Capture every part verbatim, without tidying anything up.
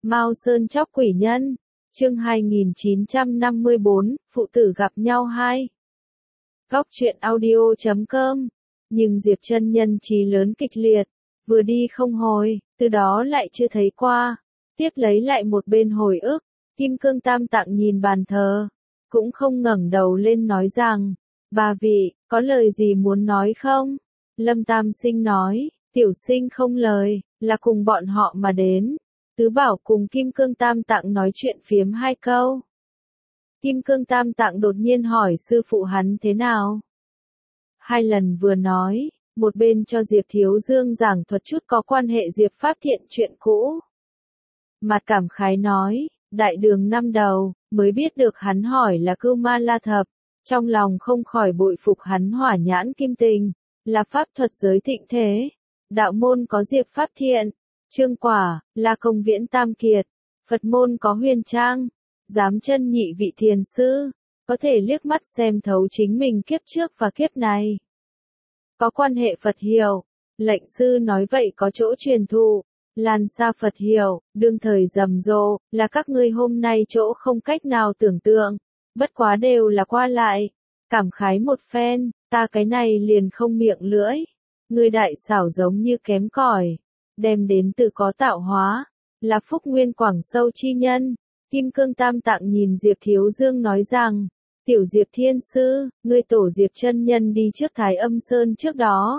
Mao Sơn chóc quỷ nhân, chương hai nghìn chín trăm năm mươi bốn, phụ tử gặp nhau hai. Góc truyện audio chấm com. Nhưng Diệp chân nhân trí lớn kịch liệt, vừa đi không hồi, từ đó lại chưa thấy qua. Tiếp lấy lại một bên hồi ức, Kim Cương Tam Tạng nhìn bàn thờ, cũng không ngẩng đầu lên nói rằng, bà vị, có lời gì muốn nói không? Lâm Tam Sinh nói, tiểu sinh không lời, là cùng bọn họ mà đến. Tứ Bảo cùng Kim Cương Tam Tạng nói chuyện phiếm hai câu. Kim Cương Tam Tạng đột nhiên hỏi sư phụ hắn thế nào. Hai lần vừa nói, một bên cho Diệp Thiếu Dương giảng thuật chút có quan hệ Diệp Pháp Thiện chuyện cũ. Mặt cảm khái nói, đại đường năm đầu, mới biết được hắn hỏi là Cưu Ma La Thập, trong lòng không khỏi bội phục hắn hỏa nhãn kim tình, là pháp thuật giới thịnh thế. Đạo môn có Diệp Pháp Thiện, Trương Quả, La Công Viễn Tam Kiệt, Phật môn có Huyền Trang, Giám Chân nhị vị thiền sư, có thể liếc mắt xem thấu chính mình kiếp trước và kiếp này. Có quan hệ Phật hiệu, lệnh sư nói vậy có chỗ truyền thụ, lan xa Phật hiệu, đương thời rầm rộ, là các ngươi hôm nay chỗ không cách nào tưởng tượng, bất quá đều là qua lại, cảm khái một phen, ta cái này liền không miệng lưỡi, ngươi đại xảo giống như kém cỏi, đem đến từ có tạo hóa, là phúc nguyên quảng sâu chi nhân. Kim Cương Tam Tạng nhìn Diệp Thiếu Dương nói rằng, tiểu Diệp Thiên Sư, ngươi tổ Diệp chân nhân đi trước Thái Âm Sơn trước đó.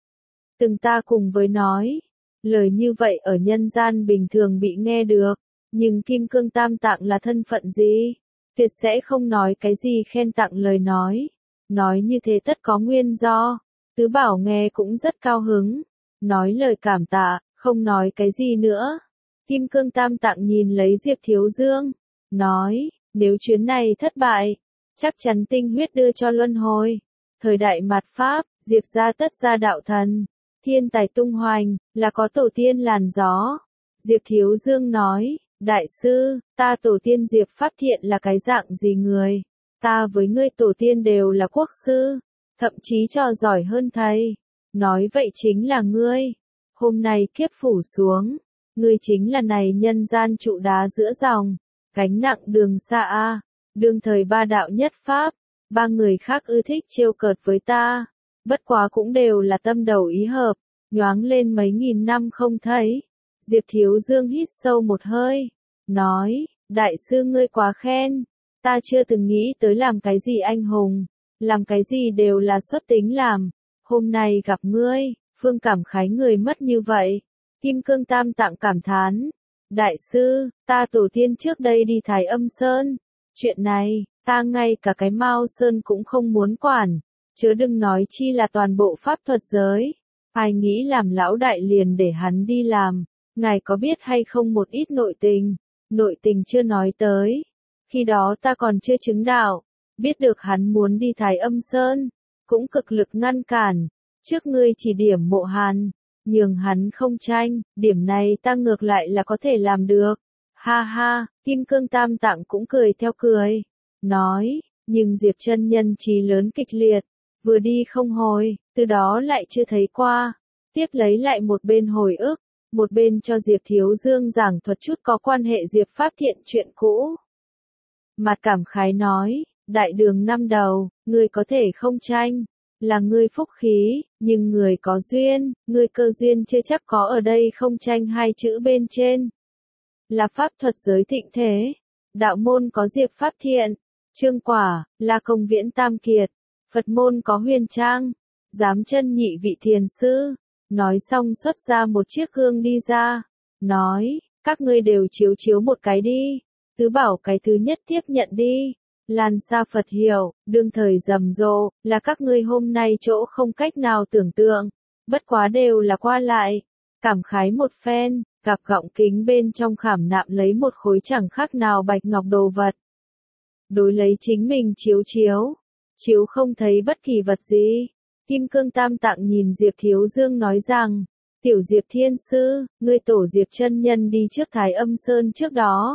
Từng ta cùng với nói, lời như vậy ở nhân gian bình thường bị nghe được, nhưng Kim Cương Tam Tạng là thân phận gì? Tuyệt sẽ không nói cái gì khen tặng lời nói. Nói như thế tất có nguyên do. Tứ Bảo nghe cũng rất cao hứng. Nói lời cảm tạ, không nói cái gì nữa. Kim Cương Tam Tạng nhìn lấy Diệp Thiếu Dương. Nói, nếu chuyến này thất bại, chắc chắn tinh huyết đưa cho luân hồi. Thời đại mạt Pháp, Diệp gia tất gia đạo thần. Thiên tài tung hoành, là có tổ tiên làn gió. Diệp Thiếu Dương nói, đại sư, ta tổ tiên Diệp Pháp Thiện là cái dạng gì người? Ta với ngươi tổ tiên đều là quốc sư, thậm chí cho giỏi hơn thầy. Nói vậy chính là ngươi. Hôm nay kiếp phủ xuống, ngươi chính là này nhân gian trụ đá giữa dòng, gánh nặng đường xa a. Đương thời ba đạo nhất Pháp, ba người khác ưa thích trêu cợt với ta. Bất quá cũng đều là tâm đầu ý hợp, nhoáng lên mấy nghìn năm không thấy. Diệp Thiếu Dương hít sâu một hơi, nói, đại sư ngươi quá khen, ta chưa từng nghĩ tới làm cái gì anh hùng, làm cái gì đều là xuất tính làm. Hôm nay gặp ngươi, phương cảm khái người mất như vậy. Kim Cương Tam Tạng cảm thán, đại sư, ta tổ tiên trước đây đi Thái Âm Sơn, chuyện này, ta ngay cả cái Mao Sơn cũng không muốn quản. Chớ đừng nói chi là toàn bộ pháp thuật giới. Ai nghĩ làm lão đại liền để hắn đi làm. Ngài có biết hay không một ít nội tình? Nội tình chưa nói tới. Khi đó ta còn chưa chứng đạo. Biết được hắn muốn đi Thái Âm Sơn. Cũng cực lực ngăn cản. Trước ngươi chỉ điểm mộ hàn. Nhường hắn không tranh. Điểm này ta ngược lại là có thể làm được. Ha ha, Kim Cương Tam Tạng cũng cười theo cười. Nói, nhưng Diệp chân nhân trí lớn kịch liệt. Vừa đi không hồi, từ đó lại chưa thấy qua. Tiếp lấy lại một bên hồi ức, một bên cho Diệp Thiếu Dương giảng thuật chút có quan hệ Diệp Pháp Thiện chuyện cũ. Mặt cảm khái nói, đại đường năm đầu, người có thể không tranh, là người phúc khí, nhưng người có duyên, người cơ duyên chưa chắc có ở đây không tranh hai chữ bên trên. Là pháp thuật giới thịnh thế, đạo môn có Diệp Pháp Thiện, Trương Quả, La Công Viễn Tam Kiệt. Phật môn có Huyền Trang, Giám Chân nhị vị thiền sư. Nói xong xuất ra một chiếc gương đi ra. Nói, các ngươi đều chiếu chiếu một cái đi. Tứ Bảo cái thứ nhất tiếp nhận đi. Lan xa Phật hiệu, đương thời rầm rộ, là các ngươi hôm nay chỗ không cách nào tưởng tượng. Bất quá đều là qua lại. Cảm khái một phen, gặp gọng kính bên trong khảm nạm lấy một khối chẳng khác nào bạch ngọc đồ vật. Đối lấy chính mình chiếu chiếu. Chiếu không thấy bất kỳ vật gì. Kim Cương Tam Tạng nhìn Diệp Thiếu Dương nói rằng, tiểu Diệp Thiên Sư, ngươi tổ Diệp chân nhân đi trước Thái Âm Sơn trước đó.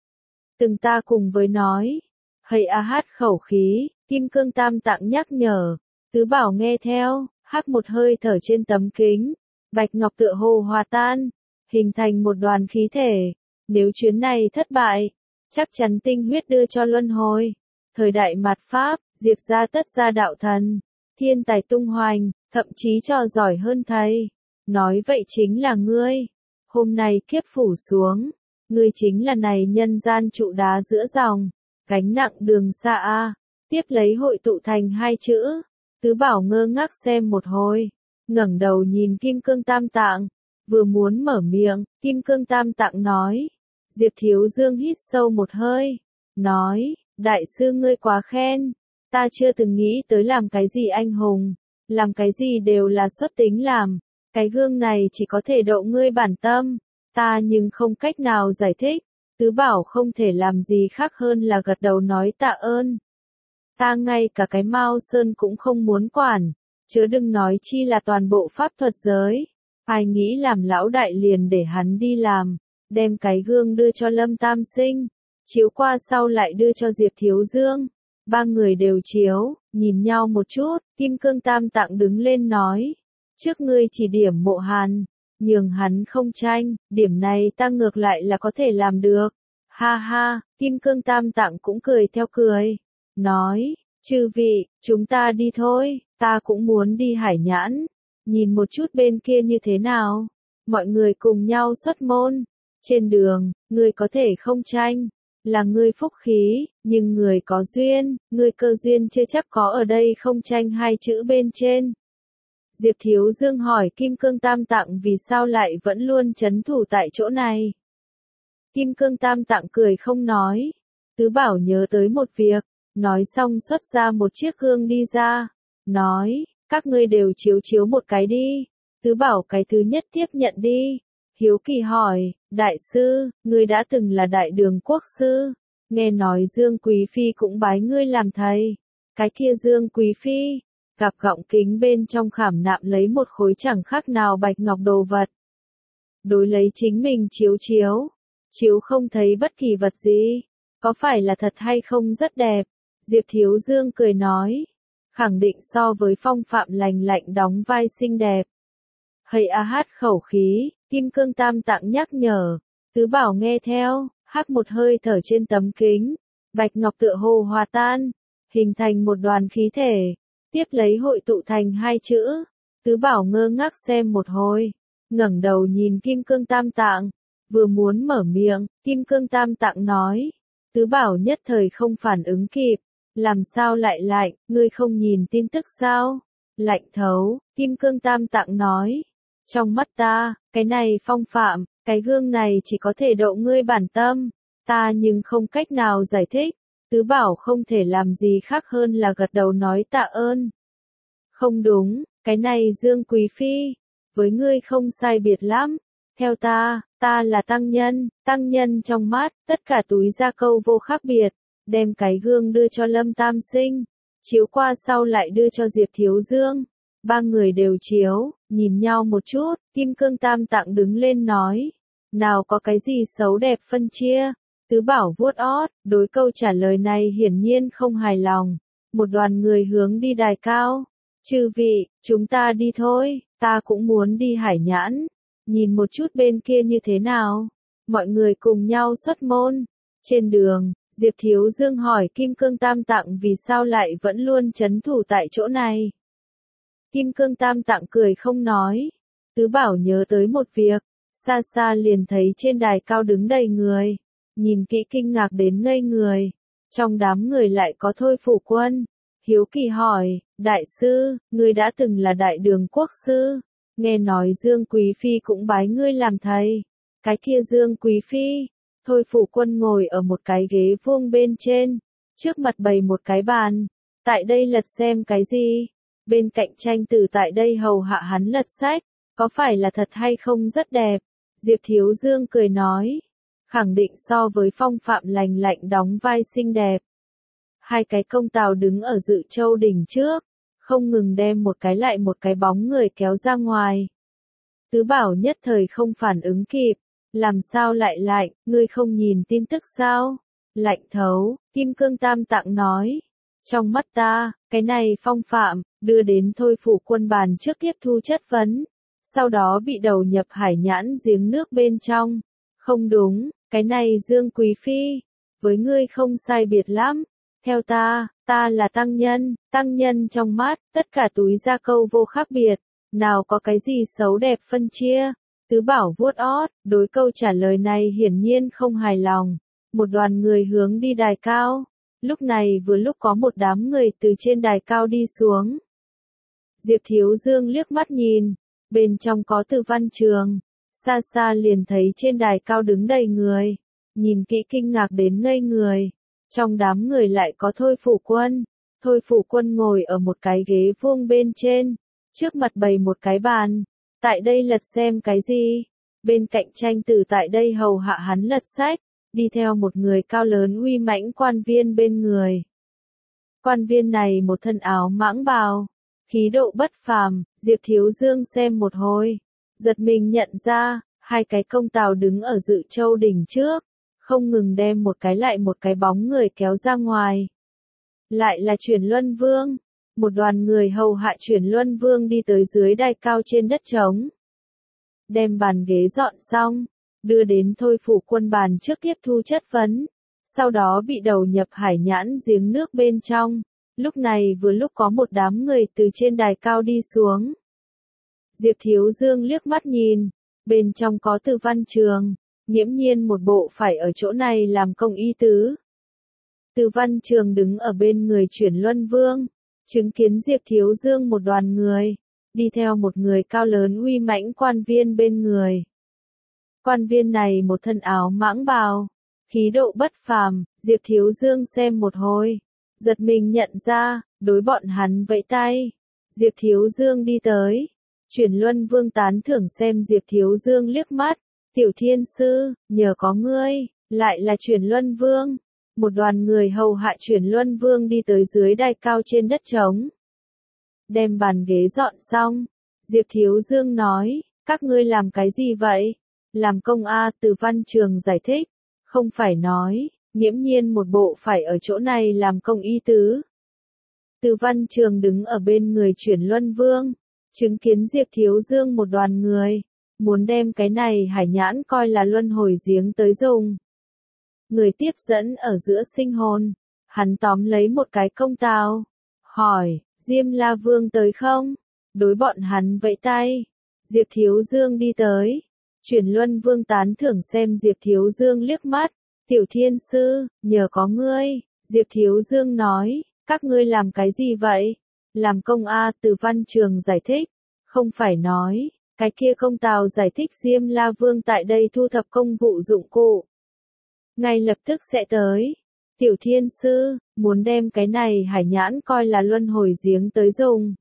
Từng ta cùng với nói, hầy a hát khẩu khí, Kim Cương Tam Tạng nhắc nhở, Tứ Bảo nghe theo, hắt một hơi thở trên tấm kính, bạch ngọc tựa hồ hòa tan, hình thành một đoàn khí thể, Nếu chuyến này thất bại, chắc chắn tinh huyết đưa cho luân hồi. Thời đại mạt Pháp, Diệp gia tất gia đạo thần, thiên tài tung hoành, thậm chí trò giỏi hơn thầy. Nói vậy chính là ngươi. Hôm nay kiếp phủ xuống, ngươi chính là này nhân gian trụ đá giữa dòng, gánh nặng đường xa a. Tiếp lấy hội tụ thành hai chữ. Tứ Bảo ngơ ngác xem một hồi, ngẩng đầu nhìn Kim Cương Tam Tạng, vừa muốn mở miệng, Kim Cương Tam Tạng nói. Diệp Thiếu Dương hít sâu một hơi, nói, đại sư ngươi quá khen, ta chưa từng nghĩ tới làm cái gì anh hùng, làm cái gì đều là xuất tính làm, cái gương này chỉ có thể độ ngươi bản tâm, ta nhưng không cách nào giải thích. Tứ Bảo không thể làm gì khác hơn là gật đầu nói tạ ơn. Ta ngay cả cái Mao Sơn cũng không muốn quản, chớ đừng nói chi là toàn bộ pháp thuật giới. Ai nghĩ làm lão đại liền để hắn đi làm, đem cái gương đưa cho Lâm Tam Sinh, chiếu qua sau lại đưa cho Diệp Thiếu Dương. Ba người đều chiếu, nhìn nhau một chút, Kim Cương Tam Tạng đứng lên nói, trước ngươi chỉ điểm Mộ Hàn, nhường hắn không tranh, điểm này ta ngược lại là có thể làm được. Ha ha, Kim Cương Tam Tạng cũng cười theo cười, nói, chư vị, chúng ta đi thôi, ta cũng muốn đi Hải Nhãn, nhìn một chút bên kia như thế nào. Mọi người cùng nhau xuất môn, trên đường, ngươi có thể không tranh, là ngươi phúc khí, nhưng người có duyên, ngươi cơ duyên chưa chắc có ở đây không tranh hai chữ bên trên. Diệp Thiếu Dương hỏi Kim Cương Tam Tạng vì sao lại vẫn luôn trấn thủ tại chỗ này. Kim Cương Tam Tạng cười không nói. Tứ Bảo nhớ tới một việc, nói xong xuất ra một chiếc gương đi ra, nói, các ngươi đều chiếu chiếu một cái đi. Tứ Bảo cái thứ nhất tiếp nhận đi. Hiếu kỳ hỏi, đại sư, ngươi đã từng là đại đường quốc sư, nghe nói Dương Quý Phi cũng bái ngươi làm thầy. Cái kia Dương Quý Phi, gặp gọng kính bên trong khảm nạm lấy một khối chẳng khác nào bạch ngọc đồ vật. Đối lấy chính mình chiếu chiếu, chiếu không thấy bất kỳ vật gì, có phải là thật hay không rất đẹp. Diệp Thiếu Dương cười nói, khẳng định so với Phong Phạm lành lạnh đóng vai xinh đẹp. Hây a hát khẩu khí, Kim Cương Tam Tạng nhắc nhở, Tứ Bảo nghe theo, hắt một hơi thở trên tấm kính, bạch ngọc tựa hồ hòa tan, hình thành một đoàn khí thể, tiếp lấy hội tụ thành hai chữ. Tứ Bảo ngơ ngác xem một hồi, ngẩng đầu nhìn Kim Cương Tam Tạng, vừa muốn mở miệng, Kim Cương Tam Tạng nói, Tứ Bảo nhất thời không phản ứng kịp, làm sao lại lạnh, ngươi không nhìn tin tức sao? Lạnh thấu, Kim Cương Tam Tạng nói, trong mắt ta, cái này Phong Phạm, cái gương này chỉ có thể độ ngươi bản tâm, ta nhưng không cách nào giải thích. Tứ Bảo không thể làm gì khác hơn là gật đầu nói tạ ơn. Không đúng, cái này Dương Quý Phi, với ngươi không sai biệt lắm. Theo ta, ta là tăng nhân, tăng nhân trong mắt, tất cả túi da câu vô khác biệt, đem cái gương đưa cho Lâm Tam Sinh, chiếu qua sau lại đưa cho Diệp Thiếu Dương. Ba người đều chiếu, nhìn nhau một chút, Kim Cương Tam Tạng đứng lên nói, nào có cái gì xấu đẹp phân chia. Tứ Bảo vuốt ót, đối câu trả lời này hiển nhiên không hài lòng. Một đoàn người hướng đi đài cao. Chư vị, chúng ta đi thôi, ta cũng muốn đi Hải Nhãn. Nhìn một chút bên kia như thế nào. Mọi người cùng nhau xuất môn. Trên đường, Diệp Thiếu Dương hỏi Kim Cương Tam Tạng vì sao lại vẫn luôn trấn thủ tại chỗ này. Kim Cương Tam Tạng cười không nói. Tứ Bảo nhớ tới một việc, xa xa liền thấy trên đài cao đứng đầy người. Nhìn kỹ kinh ngạc đến ngây người. Trong đám người lại có Thôi Phủ Quân. Hiếu kỳ hỏi, đại sư, ngươi đã từng là đại đường quốc sư. Nghe nói Dương Quý Phi cũng bái ngươi làm thầy. Cái kia Dương Quý Phi. Thôi Phủ Quân ngồi ở một cái ghế vuông bên trên. Trước mặt bày một cái bàn. Tại đây lật xem cái gì? Bên cạnh tranh tử tại đây hầu hạ hắn lật sách. Có phải là thật hay không rất đẹp? Diệp Thiếu Dương cười nói. Khẳng định so với Phong Phạm lành lạnh đóng vai xinh đẹp. Hai cái công tào đứng ở Dự Châu đỉnh trước, không ngừng đem một cái lại một cái bóng người kéo ra ngoài. Tứ Bảo nhất thời không phản ứng kịp, làm sao lại lạnh, ngươi không nhìn tin tức sao? Lạnh thấu, Kim Cương Tam Tạng nói, trong mắt ta, cái này Phong Phạm, đưa đến Thôi Phủ Quân bàn trước tiếp thu chất vấn, sau đó bị đầu nhập Hải Nhãn giếng nước bên trong. Không đúng, Cái này Dương Quý Phi, với ngươi không sai biệt lắm. Theo ta, ta là tăng nhân, tăng nhân trong mắt, tất cả túi da câu vô khác biệt, nào có cái gì xấu đẹp phân chia. Tứ Bảo vuốt ót, đối câu trả lời này hiển nhiên không hài lòng. Một đoàn người hướng đi đài cao. Lúc này vừa lúc có một đám người từ trên đài cao đi xuống. Diệp Thiếu Dương liếc mắt nhìn, bên trong có Từ Văn Trường. Xa xa liền thấy trên đài cao đứng đầy người. Nhìn kỹ kinh ngạc đến ngây người. Trong đám người lại có Thôi Phủ Quân. Thôi Phủ Quân ngồi ở một cái ghế vuông bên trên. Trước mặt bày một cái bàn. Tại đây lật xem cái gì? Bên cạnh Tranh Tử tại đây hầu hạ hắn lật sách. Đi theo một người cao lớn uy mãnh quan viên bên người. Quan viên này một thân áo mãng bào. Khí độ bất phàm, Diệp Thiếu Dương xem một hồi. Giật mình nhận ra, hai cái công tào đứng ở Dự Châu đỉnh trước. Không ngừng đem một cái lại một cái bóng người kéo ra ngoài. Lại là Chuyển Luân Vương. Một đoàn người hầu hạ Chuyển Luân Vương đi tới dưới đài cao trên đất trống. Đem bàn ghế dọn xong, đưa đến Thôi Phủ Quân bàn trước tiếp thu chất vấn. Sau đó bị đầu nhập hải nhãn giếng nước bên trong. Lúc này vừa lúc có một đám người từ trên đài cao đi xuống. Diệp Thiếu Dương liếc mắt nhìn, bên trong có Từ Văn Trường, nghiễm nhiên một bộ phải ở chỗ này làm công y tứ. Từ Văn Trường đứng ở bên người Chuyển Luân Vương, chứng kiến Diệp Thiếu Dương một đoàn người, đi theo một người cao lớn uy mãnh quan viên bên người. Quan viên này một thân áo mãng bào, khí độ bất phàm, Diệp Thiếu Dương xem một hồi, giật mình nhận ra, đối bọn hắn vẫy tay. Diệp Thiếu Dương đi tới, Chuyển Luân Vương tán thưởng xem Diệp Thiếu Dương liếc mắt, Tiểu Thiên Sư, nhờ có ngươi, lại là Chuyển Luân Vương. Một đoàn người hầu hạ Chuyển Luân Vương đi tới dưới đài cao trên đất trống. Đem bàn ghế dọn xong, Diệp Thiếu Dương nói, các ngươi làm cái gì vậy? Làm công a, Từ Văn Trường giải thích, không phải nói, nghiễm nhiên một bộ phải ở chỗ này làm công y tứ. Từ Văn Trường đứng ở bên người Chuyển Luân Vương, chứng kiến Diệp Thiếu Dương một đoàn người, muốn đem cái này hải nhãn coi là luân hồi giếng tới dùng. Người tiếp dẫn ở giữa sinh hồn, hắn tóm lấy một cái công tào, hỏi, Diêm La Vương tới không? Đối bọn hắn vẫy tay, Diệp Thiếu Dương đi tới, Chuyển Luân Vương tán thưởng xem Diệp Thiếu Dương liếc mắt, Tiểu Thiên Sư, nhờ có ngươi, Diệp Thiếu Dương nói, các ngươi làm cái gì vậy? Làm công a, Từ Văn Trường giải thích, không phải nói, cái kia công tào giải thích Diêm La Vương tại đây thu thập công vụ dụng cụ. Ngay lập tức sẽ tới. Tiểu Thiên Sư, muốn đem cái này hải nhãn coi là luân hồi giếng tới dùng.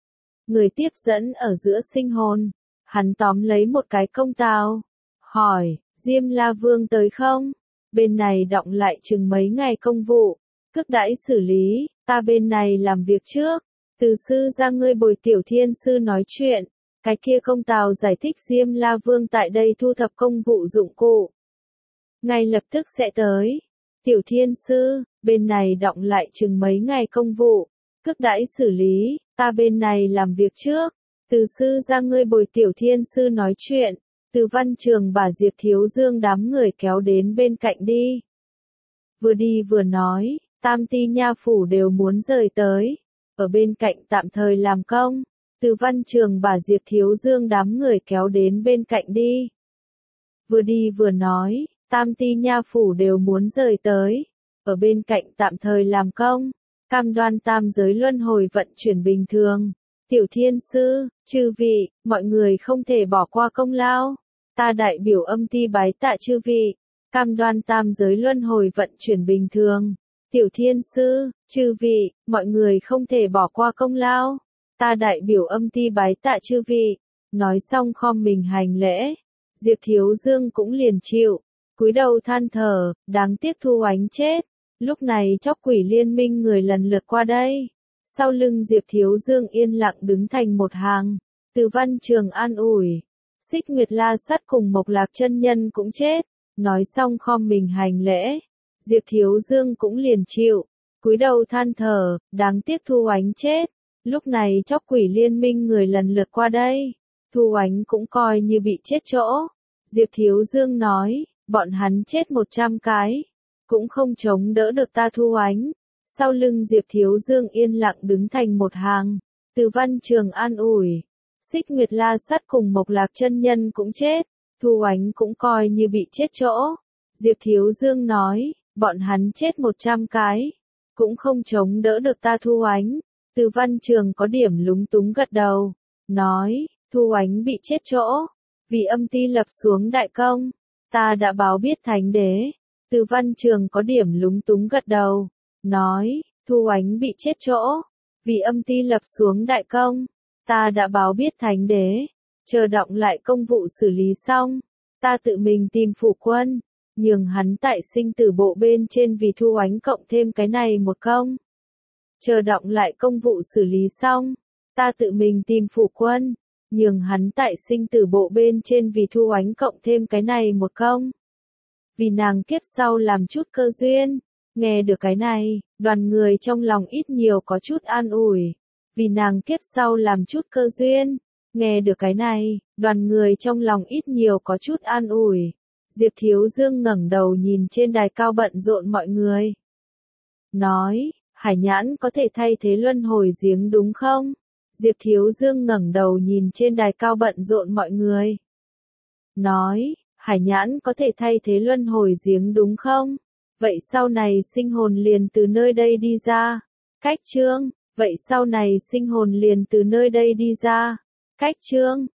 Người tiếp dẫn ở giữa sinh hồn, hắn tóm lấy một cái công tào, hỏi, Diêm La Vương tới không? Bên này đọng lại chừng mấy ngày công vụ, cước đãi xử lý, ta bên này làm việc trước. Từ sư ra ngươi bồi Tiểu Thiên Sư nói chuyện, cái kia công tào giải thích Diêm La Vương tại đây thu thập công vụ dụng cụ. Ngay lập tức sẽ tới. Tiểu Thiên Sư, bên này đọng lại chừng mấy ngày công vụ, cước đãi xử lý, ta bên này làm việc trước. Từ sư ra ngươi bồi Tiểu Thiên Sư nói chuyện, Từ Văn Trường bà Diệp Thiếu Dương đám người kéo đến bên cạnh đi. Vừa đi vừa nói, Tam Ti Nha Phủ đều muốn rời tới, ở bên cạnh tạm thời làm công. Từ Văn Trường bà Diệp Thiếu Dương đám người kéo đến bên cạnh đi. Vừa đi vừa nói, Tam Ti Nha Phủ đều muốn rời tới, ở bên cạnh tạm thời làm công, cam đoan tam giới luân hồi vận chuyển bình thường. Tiểu Thiên Sư, chư vị, mọi người không thể bỏ qua công lao. Ta đại biểu âm ti bái tạ chư vị, cam đoan tam giới luân hồi vận chuyển bình thường. Tiểu Thiên Sư, chư vị, mọi người không thể bỏ qua công lao. Ta đại biểu âm ti bái tạ chư vị. Nói xong khom mình hành lễ, Diệp Thiếu Dương cũng liền chịu, cúi đầu than thở, đáng tiếc Thu Oánh chết. Lúc này Chóc Quỷ Liên Minh người lần lượt qua đây. Sau lưng Diệp Thiếu Dương yên lặng đứng thành một hàng. Từ Văn Trường an ủi, Xích Nguyệt La Sắt cùng Mộc Lạc chân nhân cũng chết. Nói xong khom mình hành lễ, Diệp Thiếu Dương cũng liền chịu, cúi đầu than thở, đáng tiếc Thu Oánh chết. Lúc này Chóc Quỷ Liên Minh người lần lượt qua đây. Thu Oánh cũng coi như bị chết chỗ. Diệp Thiếu Dương nói, bọn hắn chết một trăm cái, cũng không chống đỡ được ta Thu Oánh. Sau lưng Diệp Thiếu Dương yên lặng đứng thành một hàng, Từ Văn Trường an ủi. Xích Nguyệt La Sát cùng Mộc Lạc chân nhân cũng chết, Thu Oánh cũng coi như bị chết chỗ. Diệp Thiếu Dương nói, bọn hắn chết một trăm cái, cũng không chống đỡ được ta Thu Oánh. Từ Văn Trường có điểm lúng túng gật đầu, nói, Thu Oánh bị chết chỗ, vì âm ti lập xuống đại công, ta đã báo biết Thánh Đế. Từ Văn Trường có điểm lúng túng gật đầu, nói, Thu Oánh bị chết chỗ, vì âm ti lập xuống đại công, ta đã báo biết Thánh Đế, chờ động lại công vụ xử lý xong, ta tự mình tìm phụ quân, nhường hắn tại sinh tử bộ bên trên vì Thu Oánh cộng thêm cái này một công. Chờ động lại công vụ xử lý xong, ta tự mình tìm phụ quân, nhường hắn tại sinh tử bộ bên trên vì Thu Oánh cộng thêm cái này một công. Vì nàng kiếp sau làm chút cơ duyên, nghe được cái này, đoàn người trong lòng ít nhiều có chút an ủi. Vì nàng kiếp sau làm chút cơ duyên, nghe được cái này, đoàn người trong lòng ít nhiều có chút an ủi. Diệp Thiếu Dương ngẩng đầu nhìn trên đài cao bận rộn mọi người. Nói, Hải Nhãn có thể thay thế luân hồi giếng đúng không? Diệp Thiếu Dương ngẩng đầu nhìn trên đài cao bận rộn mọi người. Nói, Hải Nhãn có thể thay thế luân hồi giếng đúng không? Vậy sau này sinh hồn liền từ nơi đây đi ra. Cách chương, vậy sau này sinh hồn liền từ nơi đây đi ra. Cách chương.